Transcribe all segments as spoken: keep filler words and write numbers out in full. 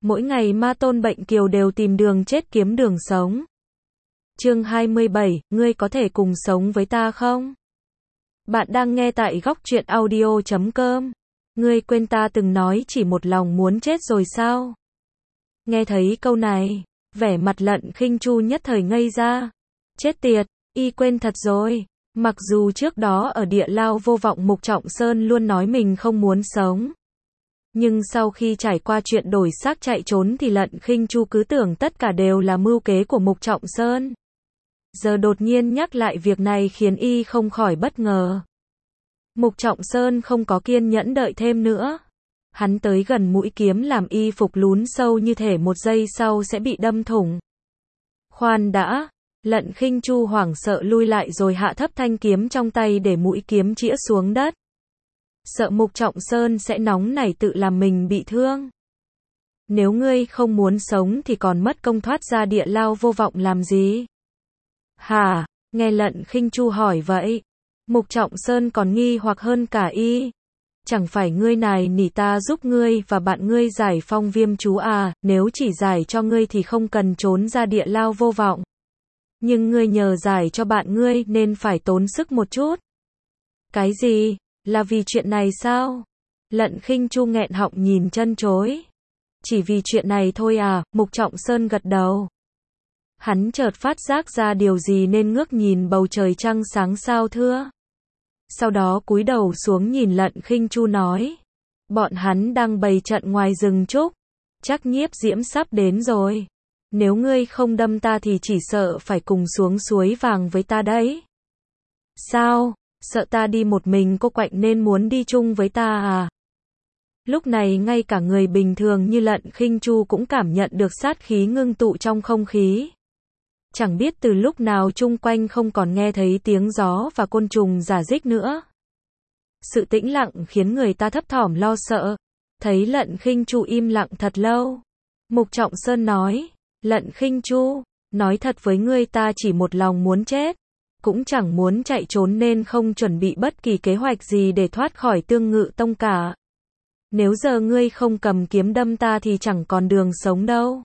Mỗi ngày ma tôn bệnh kiều đều tìm đường chết kiếm đường sống. Chương hai mươi bảy, ngươi có thể cùng sống với ta không? Bạn đang nghe tại góc truyện audio chấm com. Ngươi quên ta từng nói chỉ một lòng muốn chết rồi sao? Nghe thấy câu này, vẻ mặt Lận Khinh Chu nhất thời ngây ra. Chết tiệt, y quên thật rồi. Mặc dù trước đó ở địa lao vô vọng Mục Trọng Sơn luôn nói mình không muốn sống. Nhưng sau khi trải qua chuyện đổi xác chạy trốn thì Lận Khinh Chu cứ tưởng tất cả đều là mưu kế của Mục Trọng Sơn. Giờ đột nhiên nhắc lại việc này khiến y không khỏi bất ngờ. Mục Trọng Sơn không có kiên nhẫn đợi thêm nữa. Hắn tới gần mũi kiếm làm y phục lún sâu như thể một giây sau sẽ bị đâm thủng. Khoan đã, Lận Khinh Chu hoảng sợ lui lại rồi hạ thấp thanh kiếm trong tay để mũi kiếm chĩa xuống đất. Sợ Mục Trọng Sơn sẽ nóng nảy tự làm mình bị thương. Nếu ngươi không muốn sống thì còn mất công thoát ra địa lao vô vọng làm gì? Hả? Nghe Lận Khinh Chu hỏi vậy, Mục Trọng Sơn còn nghi hoặc hơn cả y. Chẳng phải ngươi này nỉ ta giúp ngươi và bạn ngươi giải phong viêm chú à, nếu chỉ giải cho ngươi thì không cần trốn ra địa lao vô vọng. Nhưng ngươi nhờ giải cho bạn ngươi nên phải tốn sức một chút. Cái gì? Là vì chuyện này sao? Lận Khinh Chu nghẹn họng nhìn chân chối. Chỉ vì chuyện này thôi à? Mục Trọng Sơn gật đầu. Hắn chợt phát giác ra điều gì nên ngước nhìn bầu trời trăng sáng sao thưa. Sau đó cúi đầu xuống nhìn Lận Khinh Chu nói. Bọn hắn đang bày trận ngoài rừng trúc. Chắc Nhiếp Diễm sắp đến rồi. Nếu ngươi không đâm ta thì chỉ sợ phải cùng xuống suối vàng với ta đấy. Sao? Sợ ta đi một mình cô quạnh nên muốn đi chung với ta à? Lúc này ngay cả người bình thường như Lận Khinh Chu cũng cảm nhận được sát khí ngưng tụ trong không khí. Chẳng biết từ lúc nào chung quanh không còn nghe thấy tiếng gió và côn trùng rả rích nữa. Sự tĩnh lặng khiến người ta thấp thỏm lo sợ. Thấy Lận Khinh Chu im lặng thật lâu, Mục Trọng Sơn nói, Lận Khinh Chu, nói thật với ngươi ta chỉ một lòng muốn chết. Cũng chẳng muốn chạy trốn nên không chuẩn bị bất kỳ kế hoạch gì để thoát khỏi Tương Ngự Tông cả. Nếu giờ ngươi không cầm kiếm đâm ta thì chẳng còn đường sống đâu.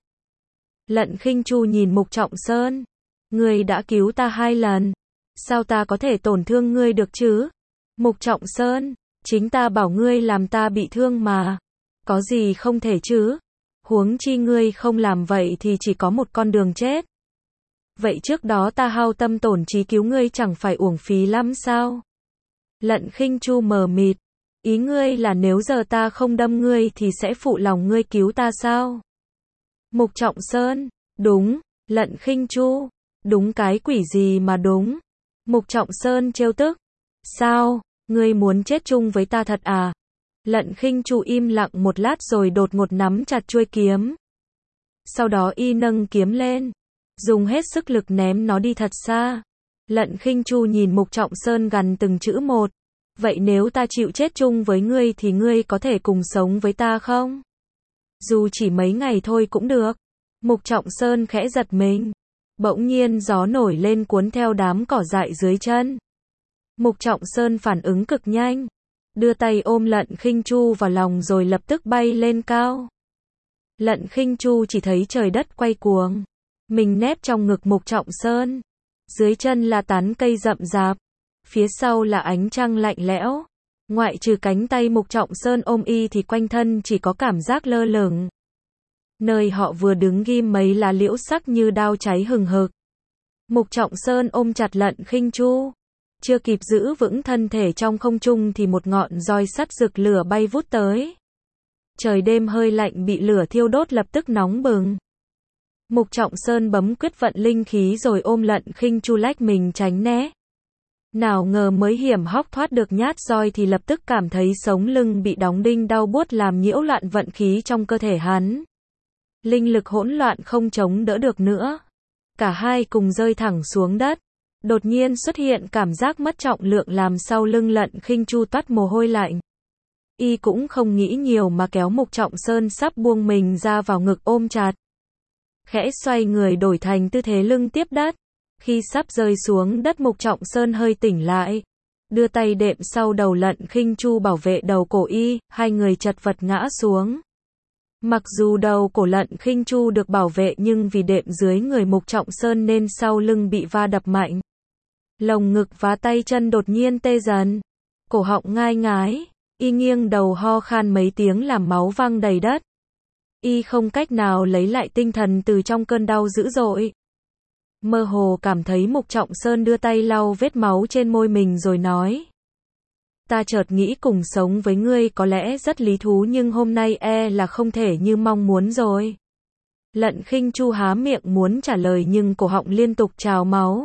Lận Khinh Chu nhìn Mục Trọng Sơn. Ngươi đã cứu ta hai lần. Sao ta có thể tổn thương ngươi được chứ? Mục Trọng Sơn, chính ta bảo ngươi làm ta bị thương mà. Có gì không thể chứ? Huống chi ngươi không làm vậy thì chỉ có một con đường chết. Vậy trước đó ta hao tâm tổn trí cứu ngươi chẳng phải uổng phí lắm sao? Lận Khinh Chu mờ mịt. Ý ngươi là nếu giờ ta không đâm ngươi thì sẽ phụ lòng ngươi cứu ta sao? Mục Trọng Sơn, đúng. Lận Khinh Chu, đúng cái quỷ gì mà đúng? Mục Trọng Sơn trêu tức. Sao? Ngươi muốn chết chung với ta thật à? Lận Khinh Chu im lặng một lát rồi đột ngột nắm chặt chuôi kiếm. Sau đó y nâng kiếm lên, dùng hết sức lực ném nó đi thật xa. Lận Khinh Chu nhìn Mục Trọng Sơn gằn từng chữ một. Vậy nếu ta chịu chết chung với ngươi thì ngươi có thể cùng sống với ta không? Dù chỉ mấy ngày thôi cũng được. Mục Trọng Sơn khẽ giật mình. Bỗng nhiên gió nổi lên cuốn theo đám cỏ dại dưới chân. Mục Trọng Sơn phản ứng cực nhanh. Đưa tay ôm Lận Khinh Chu vào lòng rồi lập tức bay lên cao. Lận Khinh Chu chỉ thấy trời đất quay cuồng. Mình nép trong ngực Mục Trọng Sơn. Dưới chân là tán cây rậm rạp. Phía sau là ánh trăng lạnh lẽo. Ngoại trừ cánh tay Mục Trọng Sơn ôm y thì quanh thân chỉ có cảm giác lơ lửng. Nơi họ vừa đứng ghim mấy lá liễu sắc như đao cháy hừng hực. Mục Trọng Sơn ôm chặt Lận Khinh Chu. Chưa kịp giữ vững thân thể trong không trung thì một ngọn roi sắt rực lửa bay vút tới. Trời đêm hơi lạnh bị lửa thiêu đốt lập tức nóng bừng. Mục Trọng Sơn bấm quyết vận linh khí rồi ôm Lận Khinh Chu lách mình tránh né. Nào ngờ mới hiểm hóc thoát được nhát roi thì lập tức cảm thấy sống lưng bị đóng đinh đau buốt làm nhiễu loạn vận khí trong cơ thể hắn. Linh lực hỗn loạn không chống đỡ được nữa. Cả hai cùng rơi thẳng xuống đất. Đột nhiên xuất hiện cảm giác mất trọng lượng làm sau lưng Lận Khinh Chu toát mồ hôi lạnh. Y cũng không nghĩ nhiều mà kéo Mục Trọng Sơn sắp buông mình ra vào ngực ôm chặt. Khẽ xoay người đổi thành tư thế lưng tiếp đất. Khi sắp rơi xuống đất Mục Trọng Sơn hơi tỉnh lại. Đưa tay đệm sau đầu Lận Khinh Chu bảo vệ đầu cổ y, hai người chật vật ngã xuống. Mặc dù đầu cổ Lận Khinh Chu được bảo vệ nhưng vì đệm dưới người Mục Trọng Sơn nên sau lưng bị va đập mạnh. Lồng ngực và tay chân đột nhiên tê dần. Cổ họng ngai ngái. Y nghiêng đầu ho khan mấy tiếng làm máu văng đầy đất. Y không cách nào lấy lại tinh thần từ trong cơn đau dữ dội. Mơ hồ cảm thấy Mục Trọng Sơn đưa tay lau vết máu trên môi mình rồi nói. Ta chợt nghĩ cùng sống với ngươi có lẽ rất lý thú nhưng hôm nay e là không thể như mong muốn rồi. Lận Khinh Chu há miệng muốn trả lời nhưng cổ họng liên tục trào máu.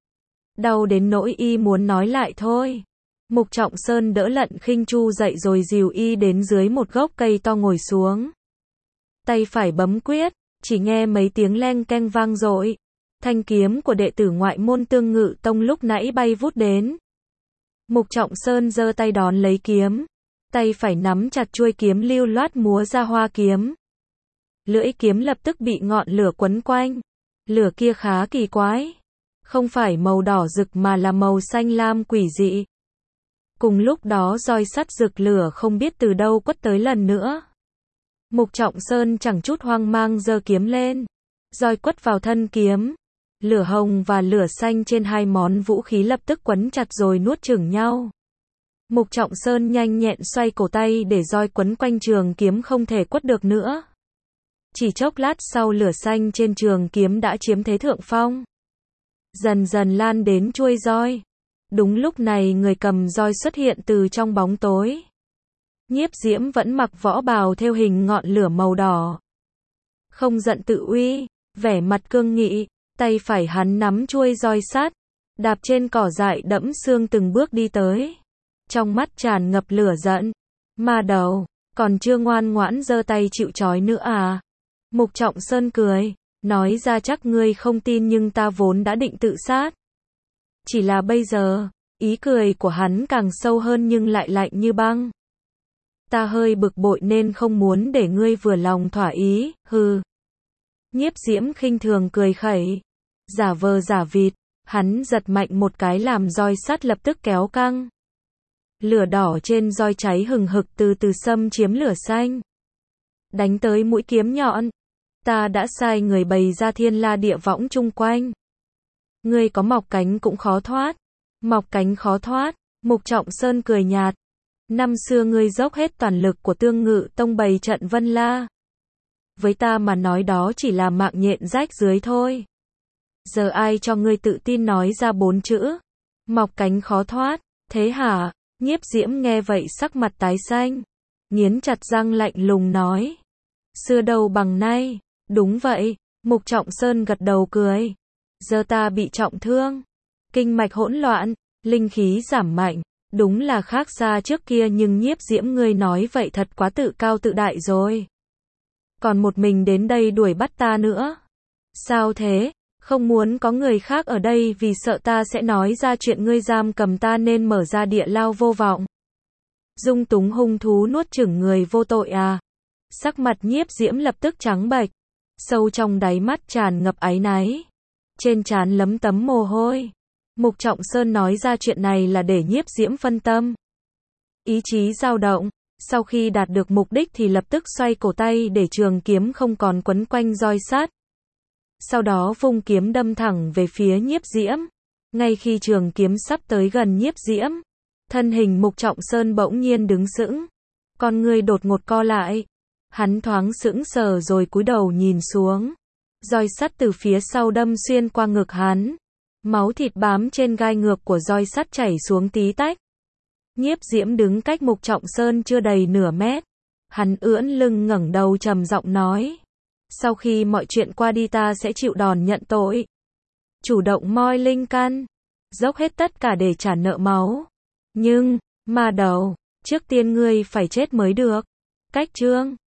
Đau đến nỗi y muốn nói lại thôi. Mục Trọng Sơn đỡ Lận Khinh Chu dậy rồi dìu y đến dưới một gốc cây to ngồi xuống. Tay phải bấm quyết, chỉ nghe mấy tiếng leng keng vang dội. Thanh kiếm của đệ tử ngoại môn Tương Ngự Tông lúc nãy bay vút đến. Mục Trọng Sơn giơ tay đón lấy kiếm. Tay phải nắm chặt chuôi kiếm lưu loát múa ra hoa kiếm. Lưỡi kiếm lập tức bị ngọn lửa quấn quanh. Lửa kia khá kỳ quái. Không phải màu đỏ rực mà là màu xanh lam quỷ dị. Cùng lúc đó roi sắt rực lửa không biết từ đâu quất tới lần nữa. Mục Trọng Sơn chẳng chút hoang mang giơ kiếm lên. Roi quất vào thân kiếm. Lửa hồng và lửa xanh trên hai món vũ khí lập tức quấn chặt rồi nuốt chửng nhau. Mục Trọng Sơn nhanh nhẹn xoay cổ tay để roi quấn quanh trường kiếm không thể quất được nữa. Chỉ chốc lát sau lửa xanh trên trường kiếm đã chiếm thế thượng phong. Dần dần lan đến chuôi roi. Đúng lúc này người cầm roi xuất hiện từ trong bóng tối. Nhiếp Diễm vẫn mặc võ bào thêu hình ngọn lửa màu đỏ. Không giận tự uy, vẻ mặt cương nghị, tay phải hắn nắm chuôi roi sắt, đạp trên cỏ dại đẫm sương từng bước đi tới. Trong mắt tràn ngập lửa giận. Ma đầu, còn chưa ngoan ngoãn giơ tay chịu trói nữa à? Mục Trọng Sơn cười, nói ra chắc ngươi không tin nhưng ta vốn đã định tự sát. Chỉ là bây giờ, ý cười của hắn càng sâu hơn nhưng lại lạnh như băng. Ta hơi bực bội nên không muốn để ngươi vừa lòng thỏa ý, hừ. Nhiếp Diễm khinh thường cười khẩy. Giả vờ giả vịt, hắn giật mạnh một cái làm roi sắt lập tức kéo căng. Lửa đỏ trên roi cháy hừng hực từ từ xâm chiếm lửa xanh. Đánh tới mũi kiếm nhọn. Ta đã sai người bày ra thiên la địa võng chung quanh. Ngươi có mọc cánh cũng khó thoát. Mọc cánh khó thoát, Mục Trọng Sơn cười nhạt. Năm xưa ngươi dốc hết toàn lực của Tương Ngự Tông bày trận Vân La. Với ta mà nói đó chỉ là mạng nhện rách dưới thôi. Giờ ai cho ngươi tự tin nói ra bốn chữ? Mọc cánh khó thoát, thế hả? Nhiếp Diễm nghe vậy sắc mặt tái xanh. Nghiến chặt răng lạnh lùng nói. Xưa đâu bằng nay, đúng vậy, Mục Trọng Sơn gật đầu cười. Giờ ta bị trọng thương. Kinh mạch hỗn loạn, linh khí giảm mạnh. Đúng là khác xa trước kia nhưng Nhiếp Diễm ngươi nói vậy thật quá tự cao tự đại rồi. Còn một mình đến đây đuổi bắt ta nữa. Sao thế? Không muốn có người khác ở đây vì sợ ta sẽ nói ra chuyện ngươi giam cầm ta nên mở ra địa lao vô vọng. Dung túng hung thú nuốt chửng người vô tội à? Sắc mặt Nhiếp Diễm lập tức trắng bệch. Sâu trong đáy mắt tràn ngập áy náy. Trên trán lấm tấm mồ hôi. Mục Trọng Sơn nói ra chuyện này là để Nhiếp Diễm phân tâm. Ý chí dao động. Sau khi đạt được mục đích thì lập tức xoay cổ tay để trường kiếm không còn quấn quanh roi sắt. Sau đó vung kiếm đâm thẳng về phía Nhiếp Diễm. Ngay khi trường kiếm sắp tới gần Nhiếp Diễm, thân hình Mục Trọng Sơn bỗng nhiên đứng sững. Con người đột ngột co lại. Hắn thoáng sững sờ rồi cúi đầu nhìn xuống. Roi sắt từ phía sau đâm xuyên qua ngực hắn. Máu thịt bám trên gai ngược của roi sắt chảy xuống tí tách. Nhiếp Diễm đứng cách Mục Trọng Sơn chưa đầy nửa mét. Hắn ưỡn lưng ngẩng đầu trầm giọng nói. Sau khi mọi chuyện qua đi ta sẽ chịu đòn nhận tội. Chủ động moi linh căn. Dốc hết tất cả để trả nợ máu. Nhưng, ma đầu, trước tiên ngươi phải chết mới được. Cách chương